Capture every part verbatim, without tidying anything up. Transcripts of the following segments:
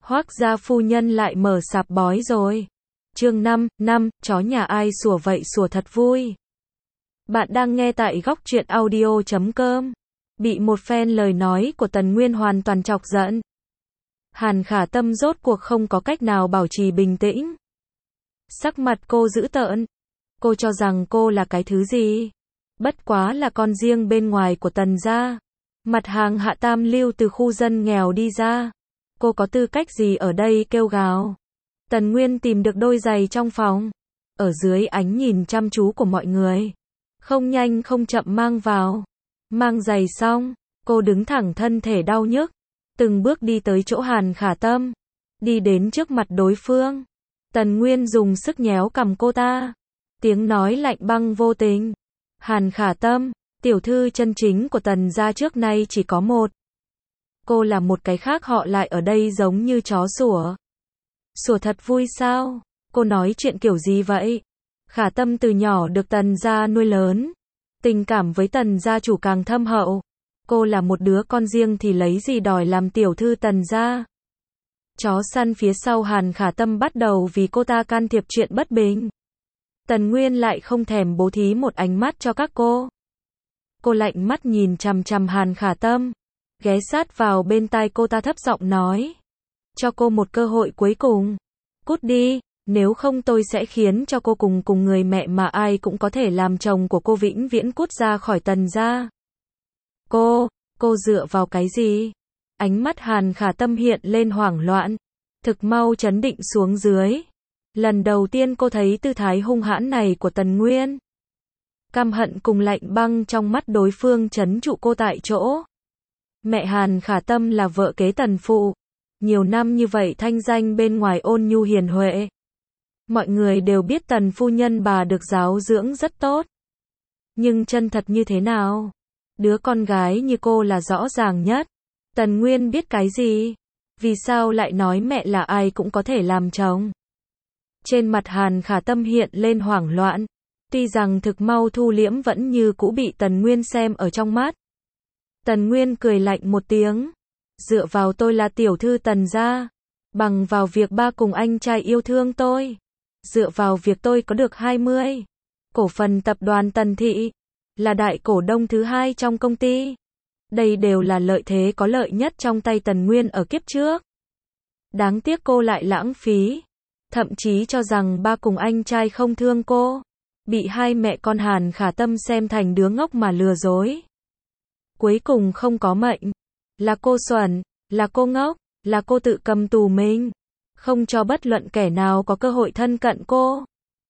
Hoác gia phu nhân lại mở sạp bói rồi. Chương năm, năm, chó nhà ai sủa vậy sủa thật vui. Bạn đang nghe tại góc truyện audio chấm com. Bị một phen lời nói của Tần Nguyên hoàn toàn chọc giận. Hàn Khả Tâm rốt cuộc không có cách nào bảo trì bình tĩnh. Sắc mặt cô dữ tợn. Cô cho rằng cô là cái thứ gì? Bất quá là con riêng bên ngoài của Tần gia. Mặt hàng hạ tam lưu từ khu dân nghèo đi ra. Cô có tư cách gì ở đây kêu gào? Tần Nguyên tìm được đôi giày trong phòng. Ở dưới ánh nhìn chăm chú của mọi người. Không nhanh không chậm mang vào. Mang giày xong, cô đứng thẳng thân thể đau nhức. Từng bước đi tới chỗ Hàn Khả Tâm. Đi đến trước mặt đối phương. Tần Nguyên dùng sức nhéo cằm cô ta. Tiếng nói lạnh băng vô tình. Hàn Khả Tâm, tiểu thư chân chính của Tần gia trước nay chỉ có một. Cô là một cái khác họ lại ở đây giống như chó sủa. Sủa thật vui sao? Cô nói chuyện kiểu gì vậy? Khả Tâm từ nhỏ được Tần gia nuôi lớn. Tình cảm với Tần gia chủ càng thâm hậu. Cô là một đứa con riêng thì lấy gì đòi làm tiểu thư Tần gia? Chó săn phía sau Hàn Khả Tâm bắt đầu vì cô ta can thiệp chuyện bất bình. Tần Nguyên lại không thèm bố thí một ánh mắt cho các cô. Cô lạnh mắt nhìn chằm chằm Hàn Khả Tâm. Ghé sát vào bên tai cô ta thấp giọng nói. Cho cô một cơ hội cuối cùng. Cút đi, nếu không tôi sẽ khiến cho cô cùng cùng người mẹ mà ai cũng có thể làm chồng của cô vĩnh viễn cút ra khỏi Tần gia. Cô, cô dựa vào cái gì? Ánh mắt Hàn Khả Tâm hiện lên hoảng loạn. Thực mau chấn định xuống dưới. Lần đầu tiên cô thấy tư thái hung hãn này của Tần Nguyên. Căm hận cùng lạnh băng trong mắt đối phương trấn trụ cô tại chỗ. Mẹ Hàn Khả Tâm là vợ kế Tần phụ. Nhiều năm như vậy thanh danh bên ngoài ôn nhu hiền huệ. Mọi người đều biết Tần phu nhân bà được giáo dưỡng rất tốt. Nhưng chân thật như thế nào? Đứa con gái như cô là rõ ràng nhất. Tần Nguyên biết cái gì? Vì sao lại nói mẹ là ai cũng có thể làm chồng? Trên mặt Hàn Khả Tâm hiện lên hoảng loạn. Tuy rằng thực mau thu liễm vẫn như cũ bị Tần Nguyên xem ở trong mắt. Tần Nguyên cười lạnh một tiếng. Dựa vào tôi là tiểu thư Tần gia. Bằng vào việc ba cùng anh trai yêu thương tôi. Dựa vào việc tôi có được hai mươi. Cổ phần tập đoàn Tần Thị. Là đại cổ đông thứ hai trong công ty. Đây đều là lợi thế có lợi nhất trong tay Tần Nguyên ở kiếp trước. Đáng tiếc cô lại lãng phí. Thậm chí cho rằng ba cùng anh trai không thương cô. Bị hai mẹ con Hàn Khả Tâm xem thành đứa ngốc mà lừa dối. Cuối cùng không có mệnh. Là cô xuẩn, là cô ngốc, là cô tự cầm tù mình. Không cho bất luận kẻ nào có cơ hội thân cận cô.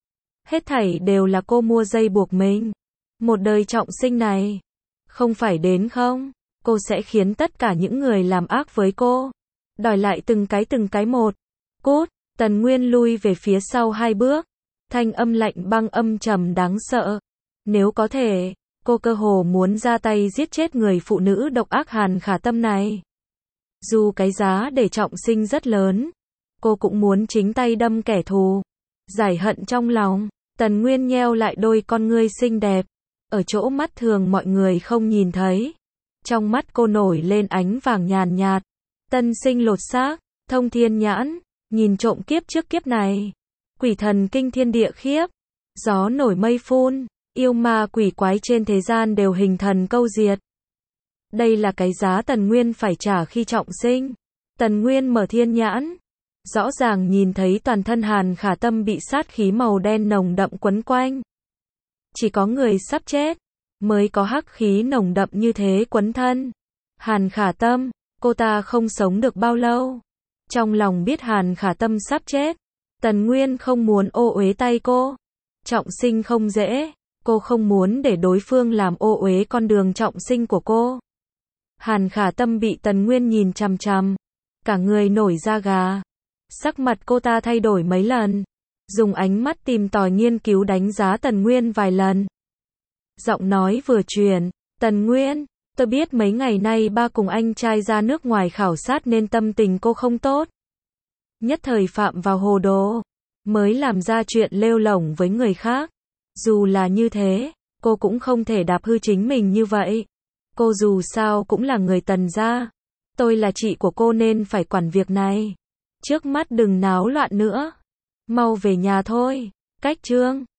Hết thảy đều là cô mua dây buộc mình. Một đời trọng sinh này. Không phải đến không? Cô sẽ khiến tất cả những người làm ác với cô. Đòi lại từng cái từng cái một. Cút, Tần Nguyên lui về phía sau hai bước. Thanh âm lạnh băng âm trầm đáng sợ. Nếu có thể, cô cơ hồ muốn ra tay giết chết người phụ nữ độc ác Hàn Khả Tâm này. Dù cái giá để trọng sinh rất lớn, cô cũng muốn chính tay đâm kẻ thù. Giải hận trong lòng, Tần Nguyên nheo lại đôi con ngươi xinh đẹp. Ở chỗ mắt thường mọi người không nhìn thấy. Trong mắt cô nổi lên ánh vàng nhàn nhạt. Tân sinh lột xác, thông thiên nhãn, nhìn trộm kiếp trước kiếp này. Quỷ thần kinh thiên địa khiếp. Gió nổi mây phun, yêu ma quỷ quái trên thế gian đều hình thần câu diệt. Đây là cái giá Tần Nguyên phải trả khi trọng sinh. Tần Nguyên mở thiên nhãn. Rõ ràng nhìn thấy toàn thân Hàn Khả Tâm bị sát khí màu đen nồng đậm quấn quanh. Chỉ có người sắp chết mới có hắc khí nồng đậm như thế quấn thân. Hàn Khả Tâm, cô ta không sống được bao lâu. Trong lòng biết Hàn Khả Tâm sắp chết, Tần Nguyên không muốn ô uế tay cô. Trọng sinh không dễ, cô không muốn để đối phương làm ô uế con đường trọng sinh của cô. Hàn Khả Tâm bị Tần Nguyên nhìn chằm chằm, cả người nổi da gà. Sắc mặt cô ta thay đổi mấy lần. Dùng ánh mắt tìm tòi nghiên cứu đánh giá Tần Nguyên vài lần. Giọng nói vừa truyền, Tần Nguyên, tôi biết mấy ngày nay ba cùng anh trai ra nước ngoài khảo sát nên tâm tình cô không tốt. Nhất thời phạm vào hồ đồ, mới làm ra chuyện lêu lổng với người khác. Dù là như thế, cô cũng không thể đạp hư chính mình như vậy. Cô dù sao cũng là người Tần gia. Tôi là chị của cô nên phải quản việc này. Trước mắt đừng náo loạn nữa. Mau về nhà thôi. Cách chương